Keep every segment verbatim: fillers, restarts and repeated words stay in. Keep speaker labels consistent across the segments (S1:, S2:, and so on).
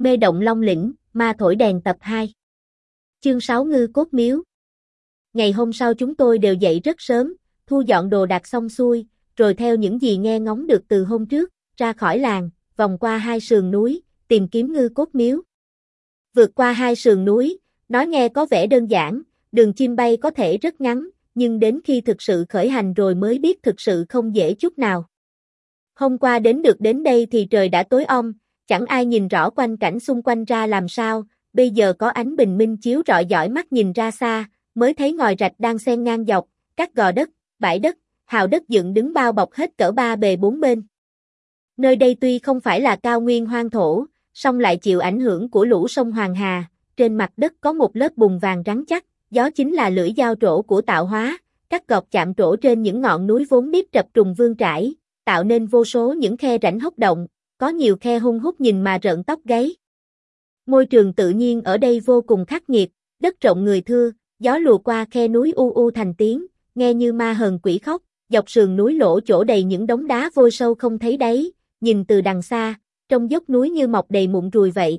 S1: Mê động Long Lĩnh, ma thổi đèn tập hai. Chương sáu Ngư Cốt Miếu. Ngày hôm sau chúng tôi đều dậy rất sớm, thu dọn đồ đạc xong xuôi, rồi theo những gì nghe ngóng được từ hôm trước, ra khỏi làng, vòng qua hai sườn núi, tìm kiếm Ngư Cốt Miếu. Vượt qua hai sườn núi, nói nghe có vẻ đơn giản, đường chim bay có thể rất ngắn, nhưng đến khi thực sự khởi hành rồi mới biết thực sự không dễ chút nào. Hôm qua đến được đến đây thì trời đã tối om, chẳng ai nhìn rõ quanh cảnh xung quanh ra làm sao, bây giờ có ánh bình minh chiếu rọi dõi mắt nhìn ra xa, mới thấy ngòi rạch đang xen ngang dọc, các gò đất, bãi đất, hào đất dựng đứng bao bọc hết cỡ ba bề bốn bên. Nơi đây tuy không phải là cao nguyên hoang thổ, song lại chịu ảnh hưởng của lũ sông Hoàng Hà, trên mặt đất có một lớp bùn vàng rắn chắc, gió chính là lưỡi dao trổ của tạo hóa, các gọt chạm trổ trên những ngọn núi vốn nếp trập trùng vương trải, tạo nên vô số những khe rãnh hốc động, có nhiều khe hun hút nhìn mà rợn tóc gáy. Môi trường tự nhiên ở đây vô cùng khắc nghiệt, đất rộng người thưa, gió lùa qua khe núi u u thành tiếng, nghe như ma hờn quỷ khóc, dọc sườn núi lỗ chỗ đầy những đống đá vôi sâu không thấy đáy, nhìn từ đằng xa, trong dốc núi như mọc đầy mụn ruồi vậy.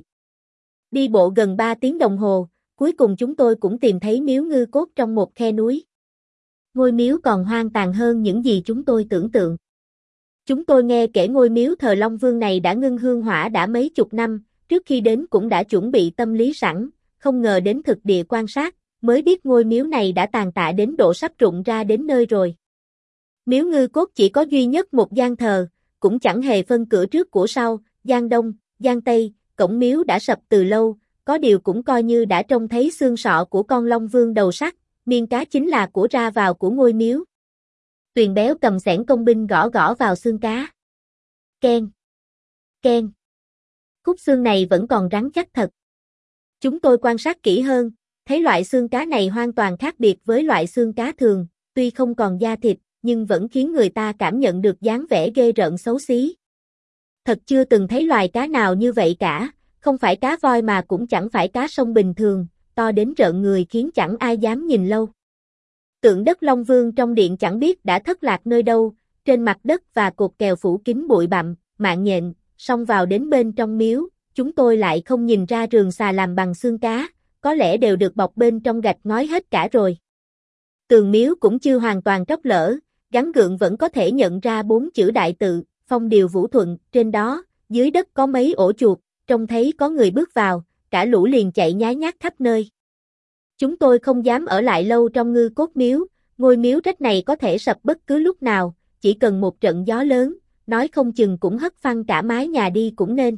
S1: Đi bộ gần ba tiếng đồng hồ, cuối cùng chúng tôi cũng tìm thấy miếu Ngư Cốt trong một khe núi. Ngôi miếu còn hoang tàn hơn những gì chúng tôi tưởng tượng. Chúng tôi nghe kể ngôi miếu thờ Long Vương này đã ngưng hương hỏa đã mấy chục năm, trước khi đến cũng đã chuẩn bị tâm lý sẵn, không ngờ đến thực địa quan sát, mới biết ngôi miếu này đã tàn tạ đến độ sắp rụng ra đến nơi rồi. Miếu Ngư Cốt chỉ có duy nhất một gian thờ, cũng chẳng hề phân cửa trước của sau, gian đông, gian tây, cổng miếu đã sập từ lâu, có điều cũng coi như đã trông thấy xương sọ của con Long Vương đầu sắt, miên cá chính là của ra vào của ngôi miếu. Tuyền béo cầm xẻng công binh gõ gõ vào xương cá. Keng, keng. Khúc xương này vẫn còn rắn chắc thật. Chúng tôi quan sát kỹ hơn, thấy loại xương cá này hoàn toàn khác biệt với loại xương cá thường, tuy không còn da thịt, nhưng vẫn khiến người ta cảm nhận được dáng vẻ ghê rợn xấu xí. Thật chưa từng thấy loài cá nào như vậy cả, không phải cá voi mà cũng chẳng phải cá sông bình thường, to đến rợn người khiến chẳng ai dám nhìn lâu. Tượng đất Long Vương trong điện chẳng biết đã thất lạc nơi đâu, trên mặt đất và cột kèo phủ kín bụi bặm, mạng nhện, xông vào đến bên trong miếu, chúng tôi lại không nhìn ra rườn xà làm bằng xương cá, có lẽ đều được bọc bên trong gạch ngói hết cả rồi. Tường miếu cũng chưa hoàn toàn tróc lở, gắn gượng vẫn có thể nhận ra bốn chữ đại tự, Phong Điều Vũ Thuận, trên đó, dưới đất có mấy ổ chuột, trông thấy có người bước vào, cả lũ liền chạy nhái nhác khắp nơi. Chúng tôi không dám ở lại lâu trong Ngư Cốt Miếu, ngôi miếu rách này có thể sập bất cứ lúc nào, chỉ cần một trận gió lớn, nói không chừng cũng hất phăng cả mái nhà đi cũng nên.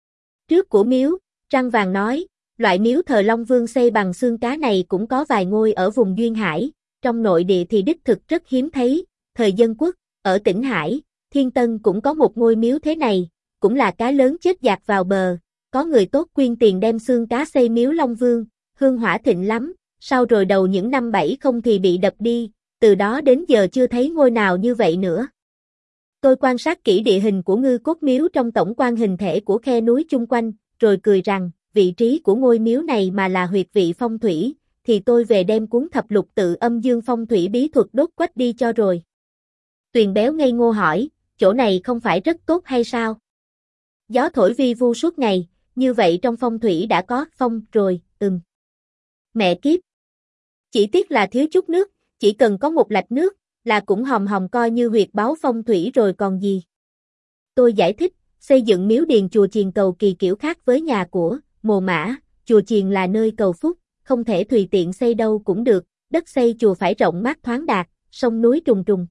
S1: Trước của miếu, Trăng Vàng nói, loại miếu thờ Long Vương xây bằng xương cá này cũng có vài ngôi ở vùng Duyên Hải, trong nội địa thì đích thực rất hiếm thấy, thời Dân Quốc, ở tỉnh Hải, Thiên Tân cũng có một ngôi miếu thế này, cũng là cá lớn chết dạt vào bờ, có người tốt quyên tiền đem xương cá xây miếu Long Vương, hương hỏa thịnh lắm, sau rồi đầu những năm bảy không thì bị đập đi, từ đó đến giờ chưa thấy ngôi nào như vậy nữa. Tôi quan sát kỹ địa hình của Ngư Cốt Miếu trong tổng quan hình thể của khe núi chung quanh, rồi cười rằng, vị trí của ngôi miếu này mà là huyệt vị phong thủy, thì tôi về đem cuốn thập lục tự âm dương phong thủy bí thuật đốt quách đi cho rồi. Tuyền béo ngây ngô hỏi, chỗ này không phải rất tốt hay sao? Gió thổi vi vu suốt ngày, như vậy trong phong thủy đã có phong rồi, ừm. Mẹ kiếp. Chỉ tiếc là thiếu chút nước, chỉ cần có một lạch nước, là cũng hòm hòm coi như huyệt báo phong thủy rồi còn gì. Tôi giải thích, xây dựng miếu điền chùa chiền cầu kỳ kiểu khác với nhà của Mồ Mã, chùa chiền là nơi cầu phúc, không thể tùy tiện xây đâu cũng được, đất xây chùa phải rộng mát thoáng đạt, sông núi trùng trùng.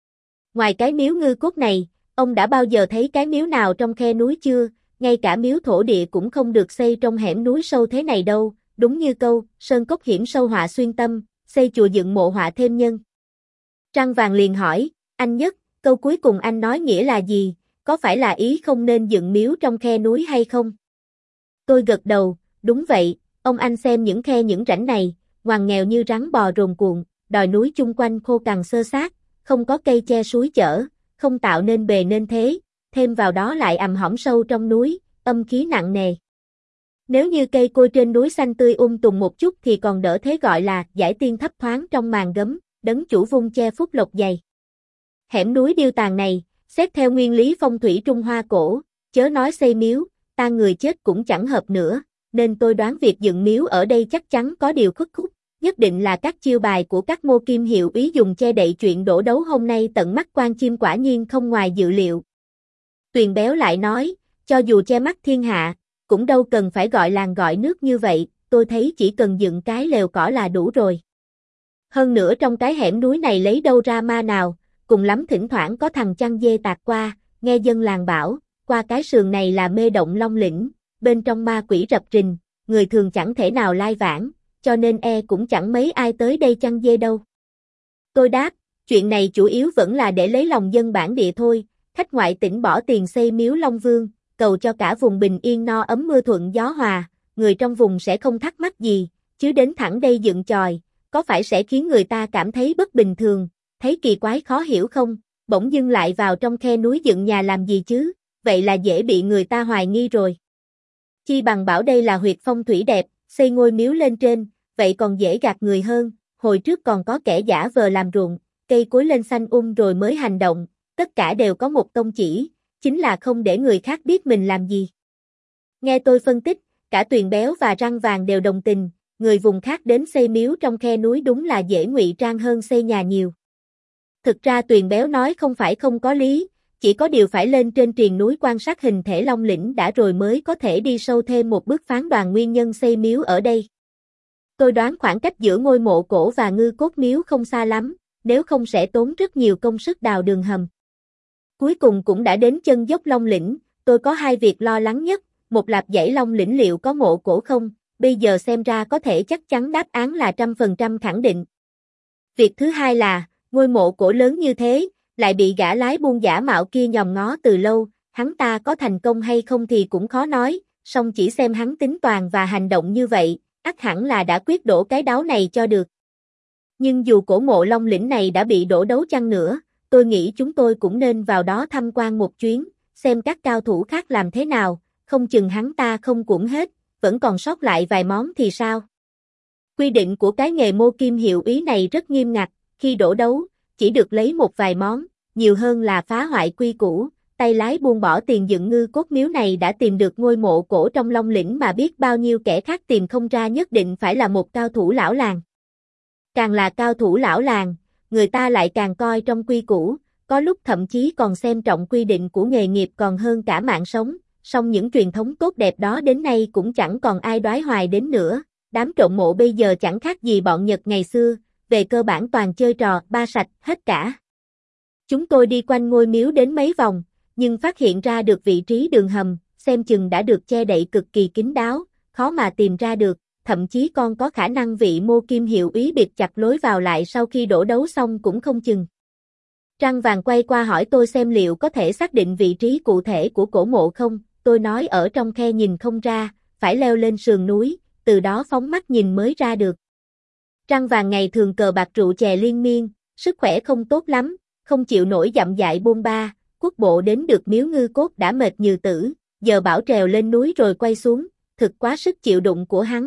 S1: Ngoài cái miếu Ngư Cốt này, ông đã bao giờ thấy cái miếu nào trong khe núi chưa, ngay cả miếu thổ địa cũng không được xây trong hẻm núi sâu thế này đâu, đúng như câu, sơn cốc hiểm sâu họa xuyên tâm, xây chùa dựng mộ họa thêm nhân. Trăng Vàng liền hỏi, anh Nhất, câu cuối cùng anh nói nghĩa là gì, có phải là ý không nên dựng miếu trong khe núi hay không? Tôi gật đầu, đúng vậy, ông anh xem những khe những rãnh này, ngoằn nghèo như rắn bò rồn cuộn, đồi núi chung quanh khô cằn xơ xác, không có cây che suối chở, không tạo nên bề nên thế, thêm vào đó lại ầm hõm sâu trong núi, âm khí nặng nề. Nếu như cây cối trên núi xanh tươi um tùm một chút thì còn đỡ thế gọi là giải tiên thấp thoáng trong màn gấm, đấng chủ vung che phúc lộc dày. Hẻm núi điêu tàn này, xét theo nguyên lý phong thủy Trung Hoa cổ, chớ nói xây miếu, ta người chết cũng chẳng hợp nữa, nên tôi đoán việc dựng miếu ở đây chắc chắn có điều khuất khúc, nhất định là các chiêu bài của các Mô Kim hiệu úy dùng che đậy chuyện đổ đấu hôm nay tận mắt quan chiêm quả nhiên không ngoài dự liệu. Tuyền Béo lại nói, cho dù che mắt thiên hạ, cũng đâu cần phải gọi làng gọi nước như vậy, tôi thấy chỉ cần dựng cái lều cỏ là đủ rồi. Hơn nữa trong cái hẻm núi này lấy đâu ra ma nào, cùng lắm thỉnh thoảng có thằng chăn dê tạt qua, nghe dân làng bảo, qua cái sườn này là mê động Long Lĩnh, bên trong ma quỷ rập rình, người thường chẳng thể nào lai vãng, cho nên e cũng chẳng mấy ai tới đây chăn dê đâu. Tôi đáp, chuyện này chủ yếu vẫn là để lấy lòng dân bản địa thôi, khách ngoại tỉnh bỏ tiền xây miếu Long Vương, cầu cho cả vùng bình yên no ấm mưa thuận gió hòa, người trong vùng sẽ không thắc mắc gì, chứ đến thẳng đây dựng chòi, có phải sẽ khiến người ta cảm thấy bất bình thường, thấy kỳ quái khó hiểu không, bỗng dưng lại vào trong khe núi dựng nhà làm gì chứ, vậy là dễ bị người ta hoài nghi rồi. Chi bằng bảo đây là huyệt phong thủy đẹp, xây ngôi miếu lên trên, vậy còn dễ gạt người hơn, hồi trước còn có kẻ giả vờ làm ruộng, cây cối lên xanh um rồi mới hành động, tất cả đều có một tông chỉ, chính là không để người khác biết mình làm gì. Nghe tôi phân tích, cả Tuyền Béo và Răng Vàng đều đồng tình, người vùng khác đến xây miếu trong khe núi đúng là dễ ngụy trang hơn xây nhà nhiều. Thực ra Tuyền Béo nói không phải không có lý, chỉ có điều phải lên trên triền núi quan sát hình thể Long Lĩnh đã rồi mới có thể đi sâu thêm một bước phán đoán nguyên nhân xây miếu ở đây. Tôi đoán khoảng cách giữa ngôi mộ cổ và ngư cốt miếu không xa lắm, nếu không sẽ tốn rất nhiều công sức đào đường hầm. Cuối cùng cũng đã đến chân dốc Long Lĩnh, tôi có hai việc lo lắng nhất, một là dãy Long Lĩnh liệu có mộ cổ không, bây giờ xem ra có thể chắc chắn đáp án là trăm phần trăm khẳng định. Việc thứ hai là, ngôi mộ cổ lớn như thế, lại bị gã lái buôn giả mạo kia nhòm ngó từ lâu, hắn ta có thành công hay không thì cũng khó nói, song chỉ xem hắn tính toán và hành động như vậy, ắt hẳn là đã quyết đổ cái đáo này cho được. Nhưng dù cổ mộ Long Lĩnh này đã bị đổ đấu chăng nữa, tôi nghĩ chúng tôi cũng nên vào đó tham quan một chuyến, xem các cao thủ khác làm thế nào, không chừng hắn ta không cuỗn hết, vẫn còn sót lại vài món thì sao? Quy định của cái nghề Mô Kim hiệu úy này rất nghiêm ngặt, khi đổ đấu, chỉ được lấy một vài món, nhiều hơn là phá hoại quy củ, tay lái buôn bỏ tiền dựng ngư cốt miếu này đã tìm được ngôi mộ cổ trong Long Lĩnh mà biết bao nhiêu kẻ khác tìm không ra, nhất định phải là một cao thủ lão làng. Càng là cao thủ lão làng, người ta lại càng coi trong quy củ, có lúc thậm chí còn xem trọng quy định của nghề nghiệp còn hơn cả mạng sống, song những truyền thống tốt đẹp đó đến nay cũng chẳng còn ai đoái hoài đến nữa, đám trộm mộ bây giờ chẳng khác gì bọn Nhật ngày xưa, về cơ bản toàn chơi trò ba sạch hết cả. Chúng tôi đi quanh ngôi miếu đến mấy vòng, nhưng phát hiện ra được vị trí đường hầm, xem chừng đã được che đậy cực kỳ kín đáo, khó mà tìm ra được, thậm chí còn có khả năng vị Mô Kim hiệu úy bịt chặt lối vào lại sau khi đổ đấu xong cũng không chừng. Răng Vàng quay qua hỏi tôi xem liệu có thể xác định vị trí cụ thể của cổ mộ không, tôi nói ở trong khe nhìn không ra, phải leo lên sườn núi, từ đó phóng mắt nhìn mới ra được. Răng Vàng ngày thường cờ bạc rượu chè liên miên, sức khỏe không tốt lắm, không chịu nổi dặm dại bôn ba, quốc bộ đến được miếu ngư cốt đã mệt như tử, giờ bảo trèo lên núi rồi quay xuống, thực quá sức chịu đựng của hắn.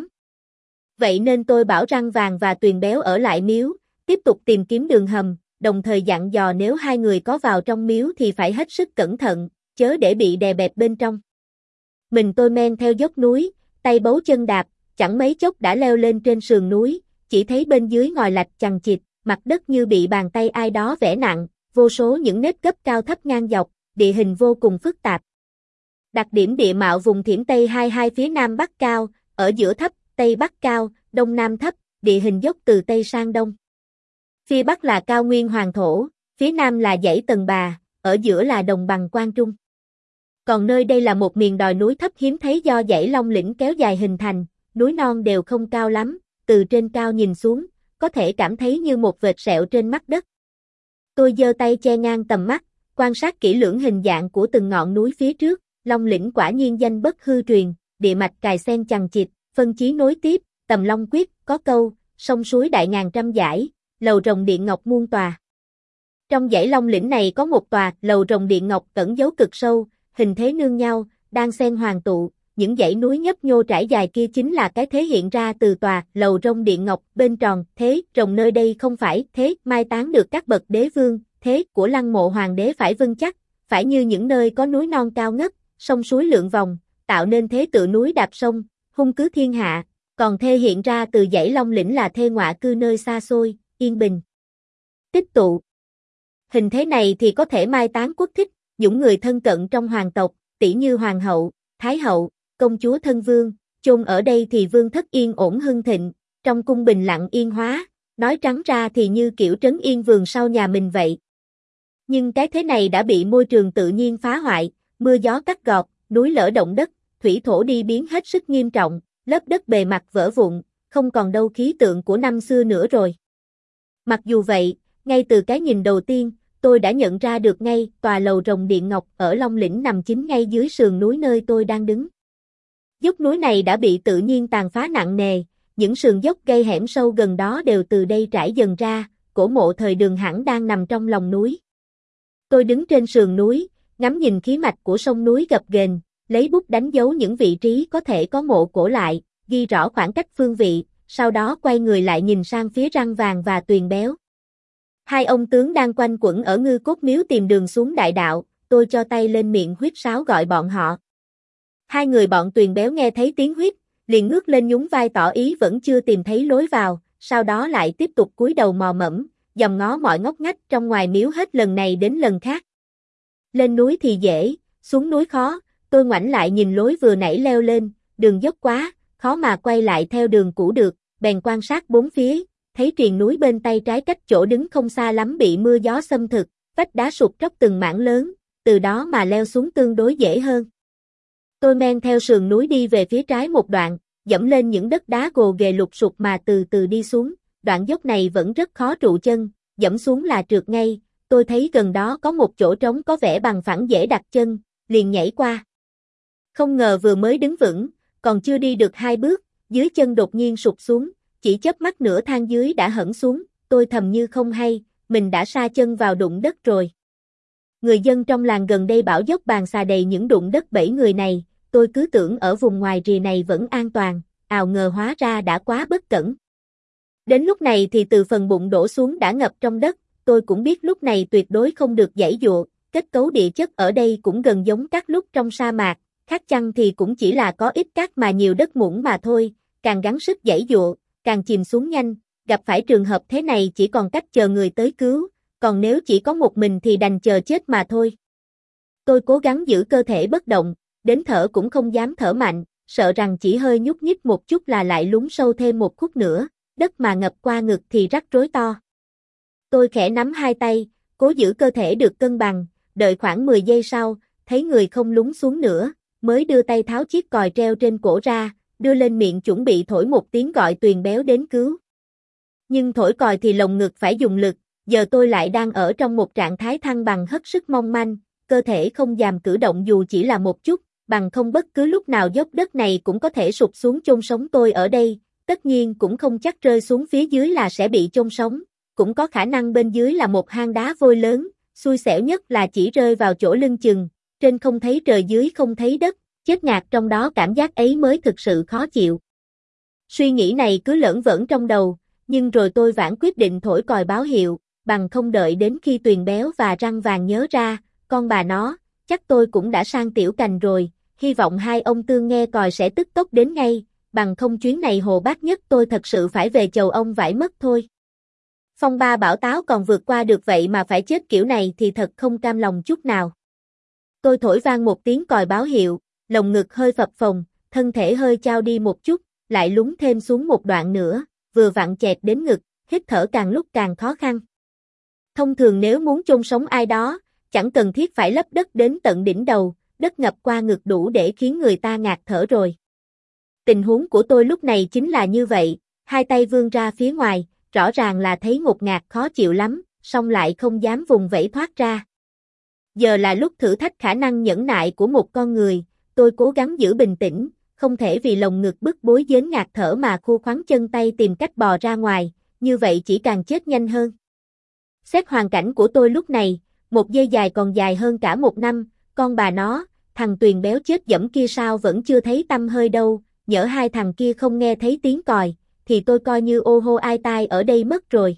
S1: Vậy nên tôi bảo Răng Vàng và Tuyền Béo ở lại miếu, tiếp tục tìm kiếm đường hầm, đồng thời dặn dò nếu hai người có vào trong miếu thì phải hết sức cẩn thận, chớ để bị đè bẹp bên trong. Mình tôi men theo dốc núi, tay bấu chân đạp, chẳng mấy chốc đã leo lên trên sườn núi, chỉ thấy bên dưới ngòi lạch chằng chịt, mặt đất như bị bàn tay ai đó vẽ nặng, vô số những nếp gấp cao thấp ngang dọc, địa hình vô cùng phức tạp. Đặc điểm địa mạo vùng Thiểm Tây hai hai phía Nam Bắc cao, ở giữa thấp, Tây Bắc cao, Đông Nam thấp, địa hình dốc từ Tây sang Đông. Phía Bắc là cao nguyên hoàng thổ, phía Nam là dãy Tần Bà, ở giữa là đồng bằng Quang Trung. Còn nơi đây là một miền đồi núi thấp hiếm thấy do dãy Long Lĩnh kéo dài hình thành, núi non đều không cao lắm, từ trên cao nhìn xuống, có thể cảm thấy như một vệt sẹo trên mặt đất. Tôi giơ tay che ngang tầm mắt, quan sát kỹ lưỡng hình dạng của từng ngọn núi phía trước, Long Lĩnh quả nhiên danh bất hư truyền, địa mạch cài xen chằng chịt, phân chí nối tiếp, tầm Long Quyết, có câu, sông suối đại ngàn trăm dải, lầu rồng điện ngọc muôn tòa. Trong dãy Long Lĩnh này có một tòa, lầu rồng điện ngọc cẩn giấu cực sâu, hình thế nương nhau, đang xen hoàng tụ, những dãy núi nhấp nhô trải dài kia chính là cái thế hiện ra từ tòa, lầu rồng điện ngọc, bên tròn, thế, rồng nơi đây không phải, thế, mai táng được các bậc đế vương, thế, của lăng mộ hoàng đế phải vững chắc, phải như những nơi có núi non cao ngất, sông suối lượn vòng, tạo nên thế tự núi đạp sông, hung cứ thiên hạ, còn thê hiện ra từ dãy Long lĩnh là thê ngọa cư nơi xa xôi, yên bình. Tích tụ. Hình thế này thì có thể mai táng quốc thích, những người thân cận trong hoàng tộc, tỷ như hoàng hậu, thái hậu, công chúa thân vương, chôn ở đây thì vương thất yên ổn hưng thịnh, trong cung bình lặng yên hóa, nói trắng ra thì như kiểu trấn yên vườn sau nhà mình vậy. Nhưng cái thế này đã bị môi trường tự nhiên phá hoại, mưa gió cắt gọt, núi lở động đất, thủy thổ đi biến hết sức nghiêm trọng, lớp đất bề mặt vỡ vụn, không còn đâu khí tượng của năm xưa nữa rồi. Mặc dù vậy, ngay từ cái nhìn đầu tiên, tôi đã nhận ra được ngay tòa lầu rồng điện ngọc ở Long lĩnh nằm chính ngay dưới sườn núi nơi tôi đang đứng. Dốc núi này đã bị tự nhiên tàn phá nặng nề, những sườn dốc gây hẻm sâu gần đó đều từ đây trải dần ra, cổ mộ thời Đường hẳn đang nằm trong lòng núi. Tôi đứng trên sườn núi, ngắm nhìn khí mạch của sông núi gập ghềnh, lấy bút đánh dấu những vị trí có thể có mộ cổ lại, ghi rõ khoảng cách phương vị, sau đó quay người lại nhìn sang phía Răng Vàng và Tuyền Béo. Hai ông tướng đang quanh quẩn ở Ngư Cốt Miếu tìm đường xuống đại đạo, tôi cho tay lên miệng huýt sáo gọi bọn họ. Hai người bọn Tuyền Béo nghe thấy tiếng huýt, liền ngước lên nhún vai tỏ ý vẫn chưa tìm thấy lối vào, sau đó lại tiếp tục cúi đầu mò mẫm, dòm ngó mọi ngóc ngách trong ngoài miếu hết lần này đến lần khác. Lên núi thì dễ, xuống núi khó, tôi ngoảnh lại nhìn lối vừa nãy leo lên, đường dốc quá, khó mà quay lại theo đường cũ được, bèn quan sát bốn phía, thấy triền núi bên tay trái cách chỗ đứng không xa lắm bị mưa gió xâm thực, vách đá sụt tróc từng mảng lớn, từ đó mà leo xuống tương đối dễ hơn. Tôi men theo sườn núi đi về phía trái một đoạn, dẫm lên những đất đá gồ ghề lục sụp mà từ từ đi xuống, đoạn dốc này vẫn rất khó trụ chân, dẫm xuống là trượt ngay, tôi thấy gần đó có một chỗ trống có vẻ bằng phẳng dễ đặt chân, liền nhảy qua. Không ngờ vừa mới đứng vững, còn chưa đi được hai bước, dưới chân đột nhiên sụp xuống, chỉ chớp mắt nửa thang dưới đã hẫng xuống, tôi thầm như không hay, mình đã sa chân vào đụng đất rồi. Người dân trong làng gần đây bảo dốc bàn xà đầy những đụng đất bẫy người này, tôi cứ tưởng ở vùng ngoài rìa này vẫn an toàn, ào ngờ hóa ra đã quá bất cẩn. Đến lúc này thì từ phần bụng đổ xuống đã ngập trong đất, tôi cũng biết lúc này tuyệt đối không được giãy giụa, kết cấu địa chất ở đây cũng gần giống các lúc trong sa mạc, khác chăng thì cũng chỉ là có ít cát mà nhiều đất muỗng mà thôi, càng gắng sức giãy giụa, càng chìm xuống nhanh, gặp phải trường hợp thế này chỉ còn cách chờ người tới cứu, còn nếu chỉ có một mình thì đành chờ chết mà thôi. Tôi cố gắng giữ cơ thể bất động, đến thở cũng không dám thở mạnh, sợ rằng chỉ hơi nhúc nhích một chút là lại lún sâu thêm một khúc nữa, đất mà ngập qua ngực thì rắc rối to. Tôi khẽ nắm hai tay, cố giữ cơ thể được cân bằng, đợi khoảng mười giây sau, thấy người không lún xuống nữa, mới đưa tay tháo chiếc còi treo trên cổ ra, đưa lên miệng chuẩn bị thổi một tiếng gọi Tuyền Béo đến cứu. Nhưng thổi còi thì lồng ngực phải dùng lực, giờ tôi lại đang ở trong một trạng thái thăng bằng hết sức mong manh, cơ thể không dám cử động dù chỉ là một chút, bằng không bất cứ lúc nào dốc đất này cũng có thể sụp xuống chôn sống tôi ở đây, tất nhiên cũng không chắc rơi xuống phía dưới là sẽ bị chôn sống, cũng có khả năng bên dưới là một hang đá vôi lớn, xui xẻo nhất là chỉ rơi vào chỗ lưng chừng, trên không thấy trời dưới không thấy đất, chết ngạt trong đó cảm giác ấy mới thực sự khó chịu. Suy nghĩ này cứ lởn vởn trong đầu, nhưng rồi tôi vãn quyết định thổi còi báo hiệu, bằng không đợi đến khi Tuyền Béo và Răng Vàng nhớ ra, con bà nó, chắc tôi cũng đã sang tiểu cành rồi, hy vọng hai ông tương nghe còi sẽ tức tốc đến ngay, bằng không chuyến này hồ bát nhất tôi thật sự phải về chầu ông vải mất thôi. Phong ba bão táo còn vượt qua được vậy mà phải chết kiểu này thì thật không cam lòng chút nào. Tôi thổi vang một tiếng còi báo hiệu, lồng ngực hơi phập phồng, thân thể hơi chao đi một chút, lại lún thêm xuống một đoạn nữa, vừa vặn chẹt đến ngực, hít thở càng lúc càng khó khăn. Thông thường nếu muốn chôn sống ai đó, chẳng cần thiết phải lấp đất đến tận đỉnh đầu, đất ngập qua ngực đủ để khiến người ta ngạt thở rồi. Tình huống của tôi lúc này chính là như vậy, hai tay vươn ra phía ngoài, rõ ràng là thấy ngột ngạt khó chịu lắm, song lại không dám vùng vẫy thoát ra. Giờ là lúc thử thách khả năng nhẫn nại của một con người, tôi cố gắng giữ bình tĩnh, không thể vì lồng ngực bức bối đến ngạt thở mà khô khoắn chân tay tìm cách bò ra ngoài, như vậy chỉ càng chết nhanh hơn. Xét hoàn cảnh của tôi lúc này, một giây dài còn dài hơn cả một năm, con bà nó, thằng Tuyền Béo chết dẫm kia sao vẫn chưa thấy tăm hơi đâu, nhỡ hai thằng kia không nghe thấy tiếng còi, thì tôi coi như ô hô ai tai ở đây mất rồi.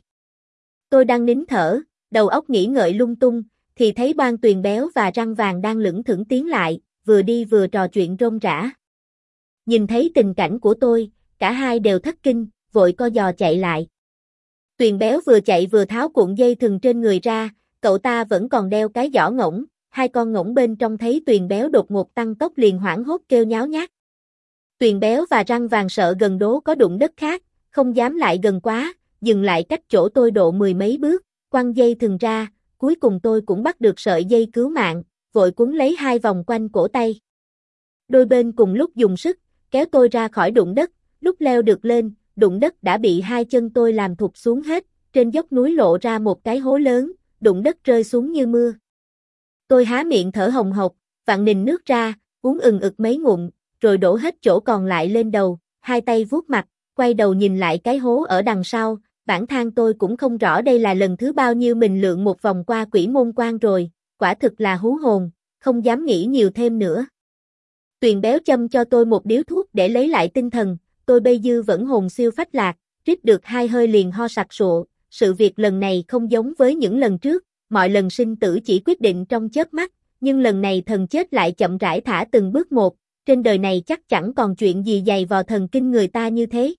S1: Tôi đang nín thở, đầu óc nghĩ ngợi lung tung, thì thấy Boan Tuyền Béo và Răng Vàng đang lững thững tiến lại, vừa vừa đi vừa trò chuyện rôm rả. Nhìn thấy tình cảnh của tôi, cả hai đều thất kinh, vội co giò chạy lại. Tuyền béo vừa chạy vừa tháo cuộn dây thừng trên người ra, cậu ta vẫn còn đeo cái giỏ ngỗng, hai con ngỗng bên trong thấy Tuyền béo đột ngột tăng tốc liền hoảng hốt kêu nháo nhác. Tuyền béo và Răng Vàng sợ gần đố có đụng đất khác, không dám lại gần quá, dừng lại cách chỗ tôi độ mười mấy bước, quăng dây thừng ra, cuối cùng tôi cũng bắt được sợi dây cứu mạng, vội quấn lấy hai vòng quanh cổ tay. Đôi bên cùng lúc dùng sức, kéo tôi ra khỏi đụng đất, lúc leo được lên, đụng đất đã bị hai chân tôi làm thụt xuống hết, trên dốc núi lộ ra một cái hố lớn, đụng đất rơi xuống như mưa. Tôi há miệng thở hồng hộc, vặn nình nước ra, uống ừng ực mấy ngụm, rồi đổ hết chỗ còn lại lên đầu, hai tay vuốt mặt, quay đầu nhìn lại cái hố ở đằng sau, bản than tôi cũng không rõ đây là lần thứ bao nhiêu mình lượn một vòng qua quỷ môn quan rồi, quả thực là hú hồn, không dám nghĩ nhiều thêm nữa. Tuyền béo châm cho tôi một điếu thuốc để lấy lại tinh thần, tôi bây giờ vẫn hồn siêu phách lạc, rít được hai hơi liền ho sặc sụa, sự việc lần này không giống với những lần trước, mọi lần sinh tử chỉ quyết định trong chớp mắt, nhưng lần này thần chết lại chậm rãi thả từng bước một, trên đời này chắc chẳng còn chuyện gì dày vò thần kinh người ta như thế.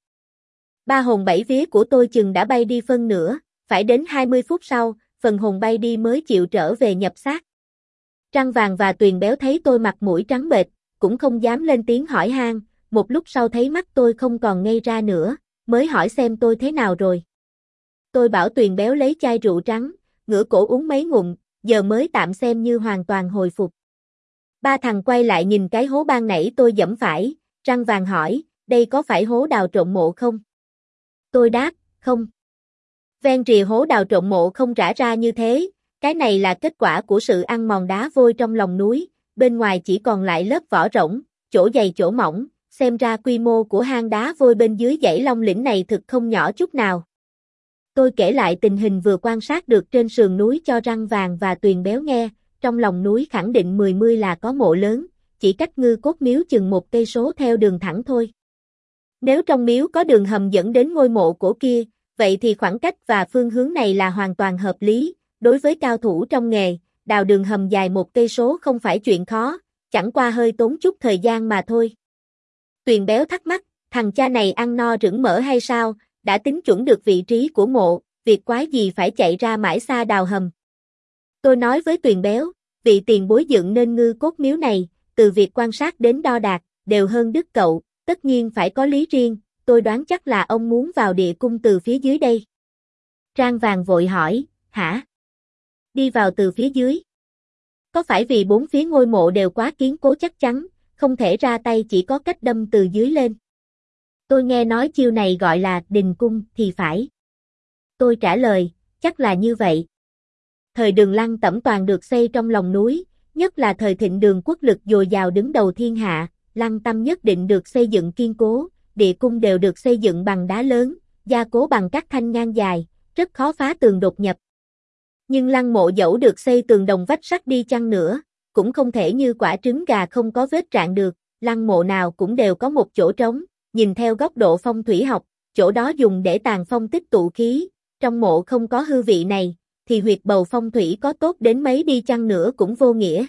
S1: Ba hồn bảy vía của tôi chừng đã bay đi phân nửa, phải đến hai mươi phút sau, phần hồn bay đi mới chịu trở về nhập xác. Răng Vàng và Tuyền béo thấy tôi mặt mũi trắng bệch, cũng không dám lên tiếng hỏi han, một lúc sau thấy mắt tôi không còn ngây ra nữa, mới hỏi xem tôi thế nào rồi. Tôi bảo Tuyền béo lấy chai rượu trắng, ngửa cổ uống mấy ngụm, giờ mới tạm xem như hoàn toàn hồi phục. Ba thằng quay lại nhìn cái hố ban nãy tôi dẫm phải, Răng Vàng hỏi, đây có phải hố đào trộm mộ không? Tôi đáp, không. Ven rìa hố đào trộm mộ không rã ra như thế, cái này là kết quả của sự ăn mòn đá vôi trong lòng núi, bên ngoài chỉ còn lại lớp vỏ rỗng, chỗ dày chỗ mỏng, xem ra quy mô của hang đá vôi bên dưới dãy Long Lĩnh này thực không nhỏ chút nào. Tôi kể lại tình hình vừa quan sát được trên sườn núi cho Răng Vàng và Tuyền béo nghe, trong lòng núi khẳng định mười mươi là có mộ lớn, chỉ cách Ngư Cốt Miếu chừng một cây số theo đường thẳng thôi. Nếu trong miếu có đường hầm dẫn đến ngôi mộ cổ kia, vậy thì khoảng cách và phương hướng này là hoàn toàn hợp lý, đối với cao thủ trong nghề, đào đường hầm dài một cây số không phải chuyện khó, chẳng qua hơi tốn chút thời gian mà thôi. Tuyền béo thắc mắc, thằng cha này ăn no rửng mỡ hay sao, đã tính chuẩn được vị trí của mộ, việc quái gì phải chạy ra mãi xa đào hầm. Tôi nói với Tuyền béo, vị tiền bối dựng nên Ngư Cốt Miếu này, từ việc quan sát đến đo đạc, đều hơn đứt cậu, tất nhiên phải có lý riêng, tôi đoán chắc là ông muốn vào địa cung từ phía dưới đây. Răng Vàng vội hỏi, hả? Đi vào từ phía dưới. Có phải vì bốn phía ngôi mộ đều quá kiên cố chắc chắn, không thể ra tay chỉ có cách đâm từ dưới lên? Tôi nghe nói chiêu này gọi là đình cung thì phải. Tôi trả lời, chắc là như vậy. Thời Đường Lăng Tẩm toàn được xây trong lòng núi, nhất là thời thịnh Đường quốc lực dồi dào đứng đầu thiên hạ, Lăng Tâm nhất định được xây dựng kiên cố, địa cung đều được xây dựng bằng đá lớn, gia cố bằng các thanh ngang dài, rất khó phá tường đột nhập. Nhưng lăng mộ dẫu được xây tường đồng vách sắt đi chăng nữa, cũng không thể như quả trứng gà không có vết rạn được, lăng mộ nào cũng đều có một chỗ trống, nhìn theo góc độ phong thủy học, chỗ đó dùng để tàng phong tích tụ khí, trong mộ không có hư vị này, thì huyệt bầu phong thủy có tốt đến mấy đi chăng nữa cũng vô nghĩa.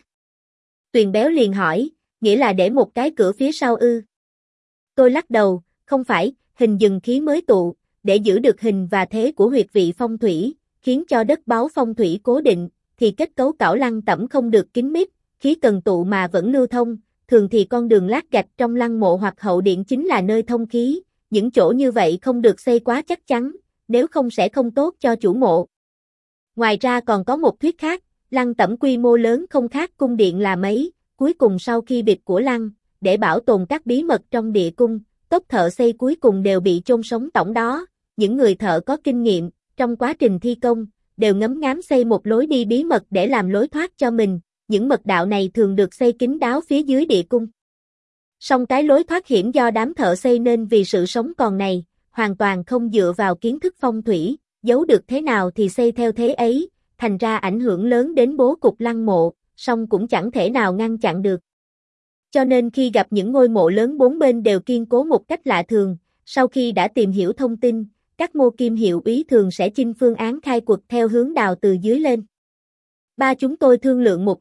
S1: Tuyền béo liền hỏi, nghĩa là để một cái cửa phía sau ư? Tôi lắc đầu, không phải, hình dừng khí mới tụ, để giữ được hình và thế của huyệt vị phong thủy, khiến cho đất báu phong thủy cố định, thì kết cấu cảo lăng tẩm không được kín mít, khí cần tụ mà vẫn lưu thông, thường thì con đường lát gạch trong lăng mộ hoặc hậu điện chính là nơi thông khí, những chỗ như vậy không được xây quá chắc chắn, nếu không sẽ không tốt cho chủ mộ. Ngoài ra còn có một thuyết khác, lăng tẩm quy mô lớn không khác cung điện là mấy, cuối cùng sau khi bịt của lăng, để bảo tồn các bí mật trong địa cung, tốp thợ xây cuối cùng đều bị chôn sống tổng đó, những người thợ có kinh nghiệm, trong quá trình thi công, đều ngấm ngám xây một lối đi bí mật để làm lối thoát cho mình, những mật đạo này thường được xây kín đáo phía dưới địa cung. Song cái lối thoát hiểm do đám thợ xây nên vì sự sống còn này, hoàn toàn không dựa vào kiến thức phong thủy, giấu được thế nào thì xây theo thế ấy, thành ra ảnh hưởng lớn đến bố cục lăng mộ, song cũng chẳng thể nào ngăn chặn được. Cho nên khi gặp những ngôi mộ lớn bốn bên đều kiên cố một cách lạ thường, sau khi đã tìm hiểu thông tin, các mô kim hiệu úy thường sẽ chinh phương án khai quật theo hướng đào từ dưới lên. Ba chúng tôi thương lượng một chút,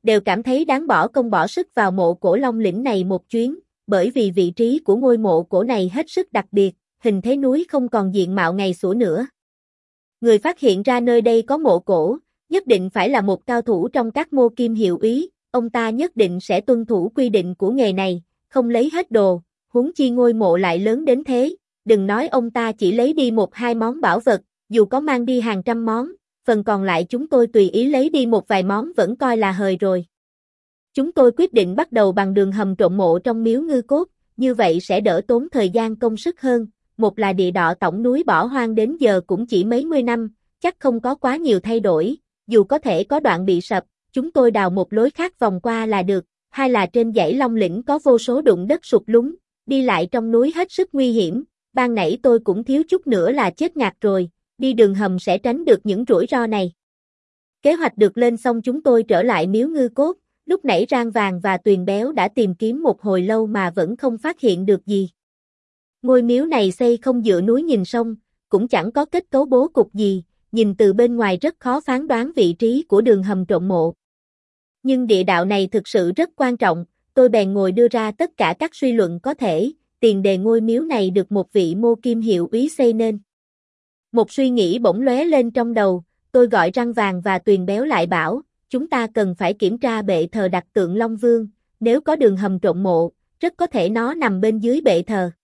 S1: đều cảm thấy đáng bỏ công bỏ sức vào mộ cổ Long lĩnh này một chuyến, bởi vì vị trí của ngôi mộ cổ này hết sức đặc biệt, hình thế núi không còn diện mạo ngày xưa nữa. Người phát hiện ra nơi đây có mộ cổ, nhất định phải là một cao thủ trong các mô kim hiệu úy, ông ta nhất định sẽ tuân thủ quy định của nghề này, không lấy hết đồ, huống chi ngôi mộ lại lớn đến thế, đừng nói ông ta chỉ lấy đi một hai món bảo vật, dù có mang đi hàng trăm món, phần còn lại chúng tôi tùy ý lấy đi một vài món vẫn coi là hời rồi. Chúng tôi quyết định bắt đầu bằng đường hầm trộm mộ trong miếu ngư cốt, như vậy sẽ đỡ tốn thời gian công sức hơn, một là địa đọ tổng núi bỏ hoang đến giờ cũng chỉ mấy mươi năm, chắc không có quá nhiều thay đổi, dù có thể có đoạn bị sập, chúng tôi đào một lối khác vòng qua là được, hai là trên dãy Long lĩnh có vô số đụng đất sụt lún, đi lại trong núi hết sức nguy hiểm, ban nãy tôi cũng thiếu chút nữa là chết ngạt rồi, đi đường hầm sẽ tránh được những rủi ro này. Kế hoạch được lên xong chúng tôi trở lại miếu ngư cốt, lúc nãy Rang Vàng và Tuyền Béo đã tìm kiếm một hồi lâu mà vẫn không phát hiện được gì. Ngôi miếu này xây không dựa núi nhìn sông, cũng chẳng có kết cấu bố cục gì, nhìn từ bên ngoài rất khó phán đoán vị trí của đường hầm trộm mộ. Nhưng địa đạo này thực sự rất quan trọng, tôi bèn ngồi đưa ra tất cả các suy luận có thể, tiền đề ngôi miếu này được một vị mô kim hiệu úy xây nên. Một suy nghĩ bỗng lóe lên trong đầu, tôi gọi Răng Vàng và Tuyền Béo lại bảo, chúng ta cần phải kiểm tra bệ thờ đặt tượng Long Vương, nếu có đường hầm trộm mộ, rất có thể nó nằm bên dưới bệ thờ.